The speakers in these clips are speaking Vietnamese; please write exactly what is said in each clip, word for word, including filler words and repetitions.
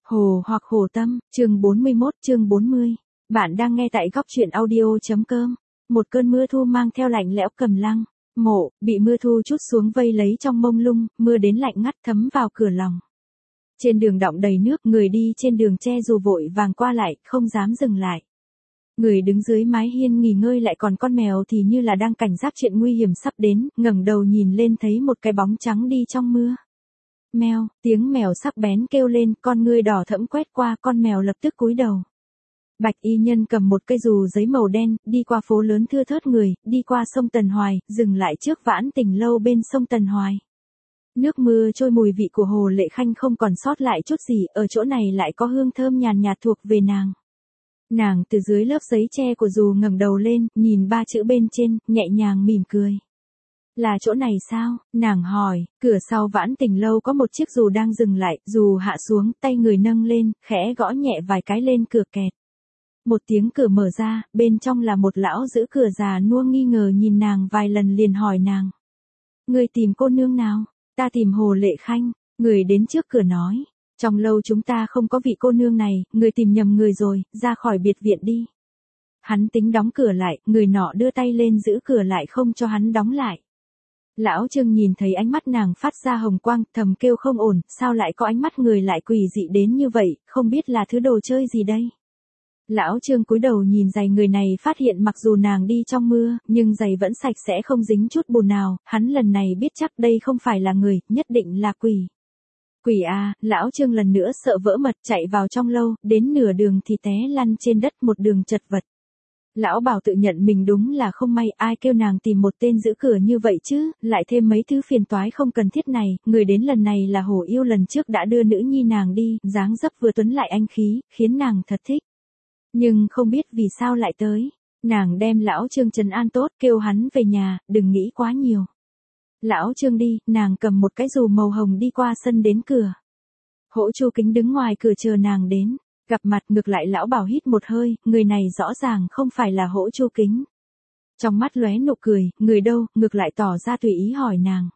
Hồ hoặc Hồ Tâm, chương bốn mươi mốt, chương bốn mươi. Bạn đang nghe tại góc truyện audio.com. Một cơn mưa thu mang theo lạnh lẽo cầm lăng. Mộ, bị mưa thu trút xuống vây lấy trong mông lung, mưa đến lạnh ngắt thấm vào cửa lòng. Trên đường đọng đầy nước, người đi trên đường che dù vội vàng qua lại, không dám dừng lại. Người đứng dưới mái hiên nghỉ ngơi lại còn con mèo thì như là đang cảnh giác chuyện nguy hiểm sắp đến, ngẩng đầu nhìn lên thấy một cái bóng trắng đi trong mưa. Mèo, tiếng mèo sắc bén kêu lên, con ngươi đỏ thẫm quét qua, con mèo lập tức cúi đầu. Bạch y nhân cầm một cây dù giấy màu đen, đi qua phố lớn thưa thớt người, đi qua sông Tần Hoài, dừng lại trước Vãn Tình lâu bên sông Tần Hoài. Nước mưa trôi, mùi vị của Hồ Lệ Khanh không còn sót lại chút gì, ở chỗ này lại có hương thơm nhàn nhạt thuộc về nàng. Nàng từ dưới lớp giấy tre của dù ngẩng đầu lên, nhìn ba chữ bên trên, nhẹ nhàng mỉm cười. Là chỗ này sao? Nàng hỏi. Cửa sau Vãn Tình lâu có một chiếc dù đang dừng lại, dù hạ xuống, tay người nâng lên, khẽ gõ nhẹ vài cái lên cửa kẹt. Một tiếng cửa mở ra, bên trong là một lão giữ cửa già nua nghi ngờ nhìn nàng vài lần liền hỏi nàng. Người tìm cô nương nào? Ta tìm Hồ Lệ Khanh. Người đến trước cửa nói. Trong lâu chúng ta không có vị cô nương này, người tìm nhầm người rồi, ra khỏi biệt viện đi. Hắn tính đóng cửa lại, người nọ đưa tay lên giữ cửa lại không cho hắn đóng lại. Lão Trương nhìn thấy ánh mắt nàng phát ra hồng quang, thầm kêu không ổn, sao lại có ánh mắt người lại quỷ dị đến như vậy, không biết là thứ đồ chơi gì đây. Lão Trương cúi đầu nhìn giày người này, phát hiện mặc dù nàng đi trong mưa, nhưng giày vẫn sạch sẽ không dính chút bùn nào, hắn lần này biết chắc đây không phải là người, nhất định là quỷ. Quỷ à, lão Trương lần nữa sợ vỡ mật chạy vào trong lâu, đến nửa đường thì té lăn trên đất một đường chật vật. Lão Bảo tự nhận mình đúng là không may, ai kêu nàng tìm một tên giữ cửa như vậy chứ, lại thêm mấy thứ phiền toái không cần thiết này, người đến lần này là Hồ Yêu lần trước đã đưa nữ nhi nàng đi, dáng dấp vừa tuấn lại anh khí, khiến nàng thật thích. Nhưng không biết vì sao lại tới, nàng đem lão Trương trấn an tốt, kêu hắn về nhà, đừng nghĩ quá nhiều. Lão Trương đi, nàng cầm một cái dù màu hồng đi qua sân đến cửa. Hỗ Chu Kính đứng ngoài cửa chờ nàng đến. Gặp mặt ngược lại lão Bảo hít một hơi, người này rõ ràng không phải là Hỗ Chu Kính. Trong mắt lóe nụ cười, người đâu, ngược lại tỏ ra tùy ý hỏi nàng.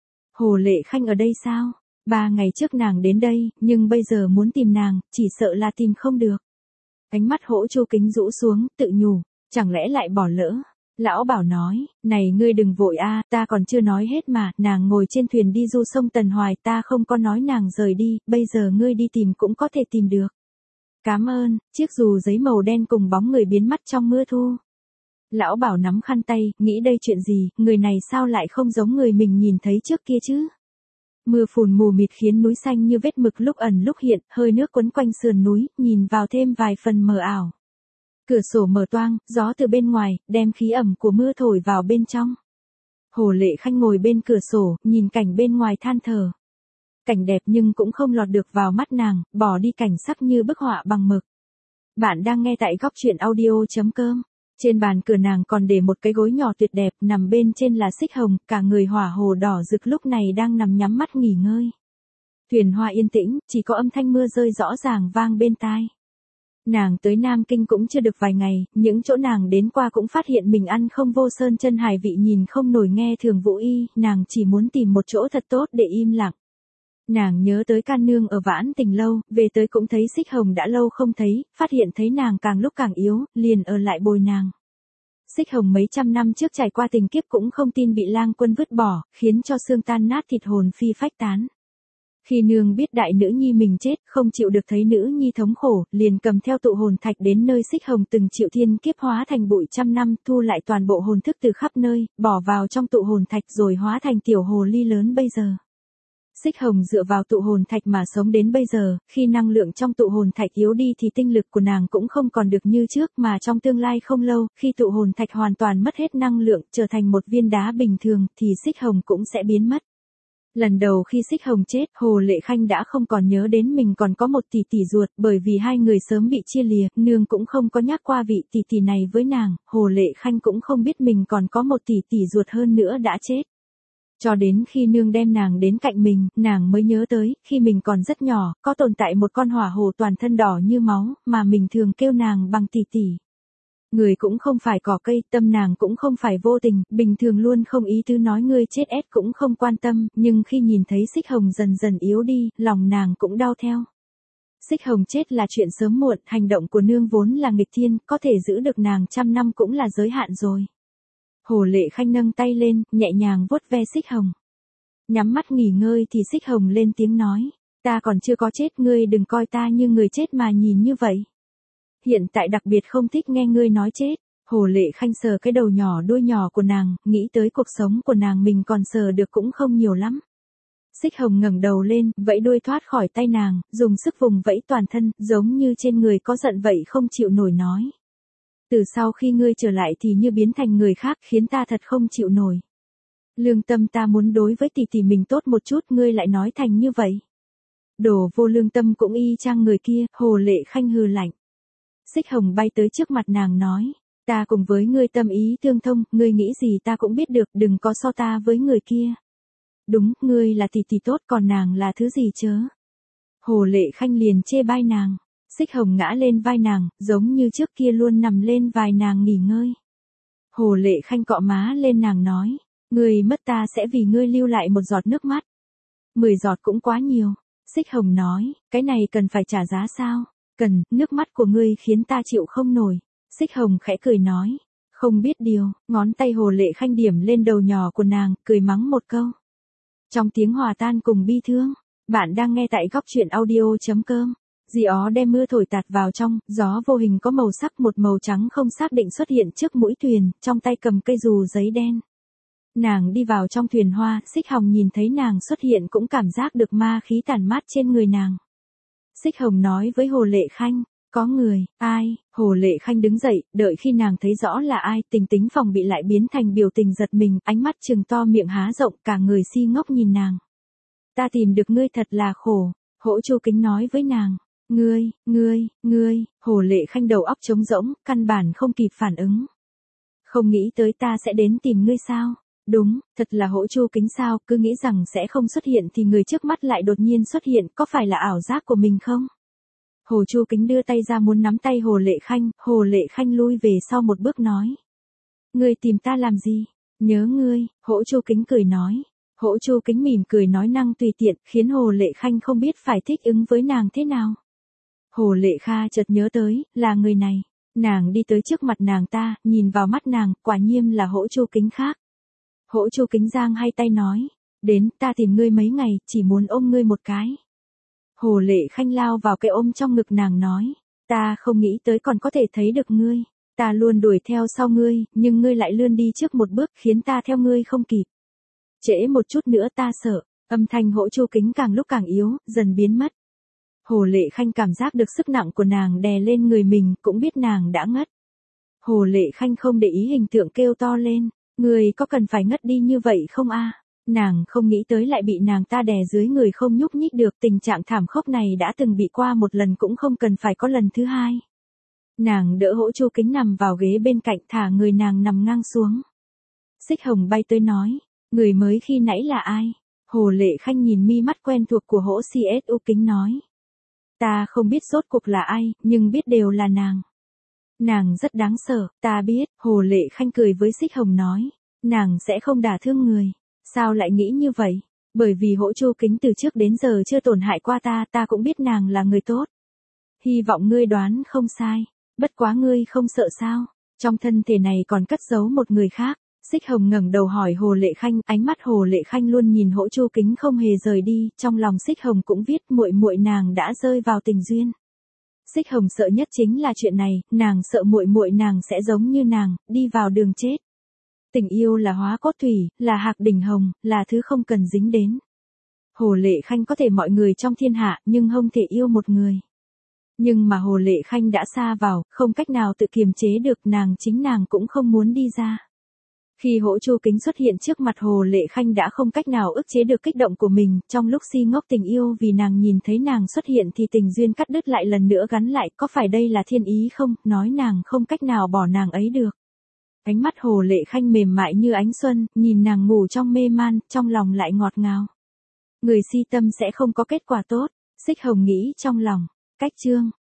Hồ Lệ Khanh ở đây sao? Ba ngày trước nàng đến đây, nhưng bây giờ muốn tìm nàng, chỉ sợ là tìm không được. Ánh mắt Hỗ Chu Kính rũ xuống, tự nhủ, chẳng lẽ lại bỏ lỡ. Lão Bảo nói, này ngươi đừng vội a, ta còn chưa nói hết mà, nàng ngồi trên thuyền đi du sông Tần Hoài, ta không có nói nàng rời đi, bây giờ ngươi đi tìm cũng có thể tìm được. Cám ơn, chiếc dù giấy màu đen cùng bóng người biến mất trong mưa thu. Lão Bảo nắm khăn tay, nghĩ đây chuyện gì, người này sao lại không giống người mình nhìn thấy trước kia chứ. Mưa phùn mù mịt khiến núi xanh như vết mực lúc ẩn lúc hiện, hơi nước quấn quanh sườn núi, nhìn vào thêm vài phần mờ ảo. Cửa sổ mở toang, gió từ bên ngoài, đem khí ẩm của mưa thổi vào bên trong. Hồ Lệ Khanh ngồi bên cửa sổ, nhìn cảnh bên ngoài than thở. Cảnh đẹp nhưng cũng không lọt được vào mắt nàng, bỏ đi cảnh sắc như bức họa bằng mực. Bạn đang nghe tại góc truyện audio.com. Trên bàn cửa nàng còn để một cái gối nhỏ tuyệt đẹp, nằm bên trên là xích hồng, cả người hỏa hồ đỏ rực lúc này đang nằm nhắm mắt nghỉ ngơi. Thuyền hoa yên tĩnh, chỉ có âm thanh mưa rơi rõ ràng vang bên tai. Nàng tới Nam Kinh cũng chưa được vài ngày, những chỗ nàng đến qua cũng phát hiện mình ăn không vô sơn chân hải vị, nhìn không nổi nghe thường Vũ Y, nàng chỉ muốn tìm một chỗ thật tốt để im lặng. Nàng nhớ tới Can Nương ở Vãn Tình lâu, về tới cũng thấy Xích Hồng đã lâu không thấy, phát hiện thấy nàng càng lúc càng yếu, liền ở lại bồi nàng. Xích Hồng mấy trăm năm trước trải qua tình kiếp cũng không tin bị lang quân vứt bỏ, khiến cho xương tan nát thịt hồn phi phách tán. Khi nương biết đại nữ nhi mình chết, không chịu được thấy nữ nhi thống khổ, liền cầm theo tụ hồn thạch đến nơi Xích Hồng từng chịu thiên kiếp hóa thành bụi trăm năm, thu lại toàn bộ hồn thức từ khắp nơi, bỏ vào trong tụ hồn thạch rồi hóa thành tiểu hồ ly lớn bây giờ. Xích Hồng dựa vào tụ hồn thạch mà sống đến bây giờ, khi năng lượng trong tụ hồn thạch yếu đi thì tinh lực của nàng cũng không còn được như trước, mà trong tương lai không lâu, khi tụ hồn thạch hoàn toàn mất hết năng lượng, trở thành một viên đá bình thường, thì Xích Hồng cũng sẽ biến mất. Lần đầu khi Xích Hồng chết, Hồ Lệ Khanh đã không còn nhớ đến mình còn có một tỷ tỷ ruột, bởi vì hai người sớm bị chia lìa, nương cũng không có nhắc qua vị tỷ tỷ này với nàng, Hồ Lệ Khanh cũng không biết mình còn có một tỷ tỷ ruột hơn nữa đã chết. Cho đến khi nương đem nàng đến cạnh mình, nàng mới nhớ tới, khi mình còn rất nhỏ, có tồn tại một con hỏa hồ toàn thân đỏ như máu, mà mình thường kêu nàng bằng tỷ tỷ. Người cũng không phải cỏ cây, tâm nàng cũng không phải vô tình, bình thường luôn không ý tứ nói ngươi chết ép cũng không quan tâm, nhưng khi nhìn thấy Xích Hồng dần dần yếu đi, lòng nàng cũng đau theo. Xích Hồng chết là chuyện sớm muộn, hành động của nương vốn là nghịch thiên, có thể giữ được nàng trăm năm cũng là giới hạn rồi. Hồ Lệ Khanh nâng tay lên, nhẹ nhàng vuốt ve Xích Hồng. Nhắm mắt nghỉ ngơi thì Xích Hồng lên tiếng nói, ta còn chưa có chết, ngươi đừng coi ta như người chết mà nhìn như vậy. Hiện tại đặc biệt không thích nghe ngươi nói chết. Hồ Lệ Khanh sờ cái đầu nhỏ đuôi nhỏ của nàng, nghĩ tới cuộc sống của nàng mình còn sờ được cũng không nhiều lắm. Xích Hồng ngẩng đầu lên, vẫy đuôi thoát khỏi tay nàng, dùng sức vùng vẫy toàn thân, giống như trên người có giận vậy không chịu nổi nói. Từ sau khi ngươi trở lại thì như biến thành người khác, khiến ta thật không chịu nổi. Lương tâm ta muốn đối với tỷ tỷ mình tốt một chút, ngươi lại nói thành như vậy. Đồ vô lương tâm cũng y chang người kia. Hồ Lệ Khanh hừ lạnh. Xích Hồng bay tới trước mặt nàng nói, ta cùng với ngươi tâm ý tương thông, ngươi nghĩ gì ta cũng biết được, đừng có so ta với người kia. Đúng, ngươi là tỷ tỷ tốt, còn nàng là thứ gì chớ. Hồ Lệ Khanh liền chê bai nàng. Xích Hồng ngã lên vai nàng, giống như trước kia luôn nằm lên vai nàng nghỉ ngơi. Hồ Lệ Khanh cọ má lên nàng nói, ngươi mất ta sẽ vì ngươi lưu lại một giọt nước mắt. Mười giọt cũng quá nhiều. Xích Hồng nói, cái này cần phải trả giá sao? Cần, nước mắt của ngươi khiến ta chịu không nổi. Xích Hồng khẽ cười nói, không biết điều, ngón tay Hồ Lệ Khanh điểm lên đầu nhỏ của nàng, cười mắng một câu. Trong tiếng hòa tan cùng bi thương, bạn đang nghe tại góc truyện audio chấm com. Dì ó đem mưa thổi tạt vào trong, gió vô hình có màu sắc, một màu trắng không xác định xuất hiện trước mũi thuyền, trong tay cầm cây dù giấy đen. Nàng đi vào trong thuyền hoa, Xích Hồng nhìn thấy nàng xuất hiện cũng cảm giác được ma khí tản mát trên người nàng. Xích Hồng nói với Hồ Lệ Khanh, có người, ai? Hồ Lệ Khanh đứng dậy, đợi khi nàng thấy rõ là ai, tình tính phòng bị lại biến thành biểu tình giật mình, ánh mắt trừng to, miệng há rộng, cả người si ngốc nhìn nàng. Ta tìm được ngươi thật là khổ. Hỗ Chu Kính nói với nàng. Ngươi, ngươi, ngươi. Hồ Lệ Khanh đầu óc trống rỗng, căn bản không kịp phản ứng. Không nghĩ tới ta sẽ đến tìm ngươi sao? Đúng, thật là Hỗ Chu Kính sao, cứ nghĩ rằng sẽ không xuất hiện thì người trước mắt lại đột nhiên xuất hiện, có phải là ảo giác của mình không? Hồ Chu Kính đưa tay ra muốn nắm tay Hồ Lệ Khanh, Hồ Lệ Khanh lui về sau một bước nói. Ngươi tìm ta làm gì? Nhớ ngươi. Hỗ Chu Kính cười nói. Hỗ Chu Kính mỉm cười nói năng tùy tiện, khiến Hồ Lệ Khanh không biết phải thích ứng với nàng thế nào. Hồ Lệ Kha chợt nhớ tới, là người này. Nàng đi tới trước mặt nàng ta, nhìn vào mắt nàng, quả nhiên là Hỗ Chu Kính khác. Hỗ Chu Kính giang hai tay nói, đến, ta tìm ngươi mấy ngày, chỉ muốn ôm ngươi một cái. Hồ Lệ Khanh lao vào cái ôm trong ngực nàng nói, ta không nghĩ tới còn có thể thấy được ngươi, ta luôn đuổi theo sau ngươi, nhưng ngươi lại lươn đi trước một bước khiến ta theo ngươi không kịp. Trễ một chút nữa ta sợ. Âm thanh Hỗ Chu Kính càng lúc càng yếu, dần biến mất. Hồ Lệ Khanh cảm giác được sức nặng của nàng đè lên người mình, cũng biết nàng đã ngất. Hồ Lệ Khanh không để ý hình tượng kêu to lên, người có cần phải ngất đi như vậy không a? Nàng không nghĩ tới lại bị nàng ta đè dưới người không nhúc nhích được, tình trạng thảm khốc này đã từng bị qua một lần cũng không cần phải có lần thứ hai. Nàng đỡ Hỗ Chu Kính nằm vào ghế bên cạnh, thả người nàng nằm ngang xuống. Xích Hồng bay tới nói, người mới khi nãy là ai? Hồ Lệ Khanh nhìn mi mắt quen thuộc của Hỗ xê ét u Kính nói. Ta không biết rốt cuộc là ai, nhưng biết đều là nàng. Nàng rất đáng sợ, ta biết. Hồ Lệ Khanh cười với Xích Hồng nói, nàng sẽ không đả thương người. Sao lại nghĩ như vậy? Bởi vì Hỗ Chu Kính từ trước đến giờ chưa tổn hại qua ta, ta cũng biết nàng là người tốt. Hy vọng ngươi đoán không sai. Bất quá ngươi không sợ sao? Trong thân thể này còn cất giấu một người khác. Xích Hồng ngẩng đầu hỏi Hồ Lệ Khanh, ánh mắt Hồ Lệ Khanh luôn nhìn Hỗ Chu Kính không hề rời đi, trong lòng Xích Hồng cũng viết muội muội nàng đã rơi vào tình duyên. Xích Hồng sợ nhất chính là chuyện này, nàng sợ muội muội nàng sẽ giống như nàng, đi vào đường chết. Tình yêu là hóa cốt thủy, là hạc đỉnh hồng, là thứ không cần dính đến. Hồ Lệ Khanh có thể mọi người trong thiên hạ, nhưng không thể yêu một người. Nhưng mà Hồ Lệ Khanh đã sa vào, không cách nào tự kiềm chế được, nàng chính nàng cũng không muốn đi ra. Khi Hỗ Chu Kính xuất hiện trước mặt Hồ Lệ Khanh đã không cách nào ức chế được kích động của mình, trong lúc si ngốc tình yêu vì nàng nhìn thấy nàng xuất hiện thì tình duyên cắt đứt lại lần nữa gắn lại, có phải đây là thiên ý không, nói nàng không cách nào bỏ nàng ấy được. Ánh mắt Hồ Lệ Khanh mềm mại như ánh xuân, nhìn nàng ngủ trong mê man, trong lòng lại ngọt ngào. Người si tâm sẽ không có kết quả tốt, Xích Hồng nghĩ trong lòng. Cách chương